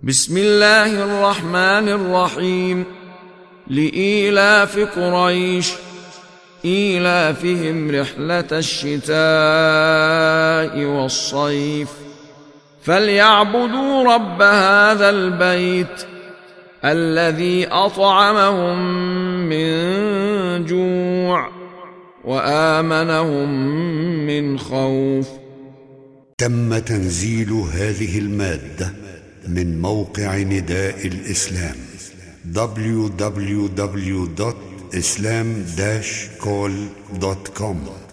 بسم الله الرحمن الرحيم. لإيلاف قريش إيلافهم رحلة الشتاء والصيف فليعبدوا رب هذا البيت الذي أطعمهم من جوع وآمنهم من خوف. تم تنزيل هذه المادة من موقع نداء الإسلام www.islam-call.com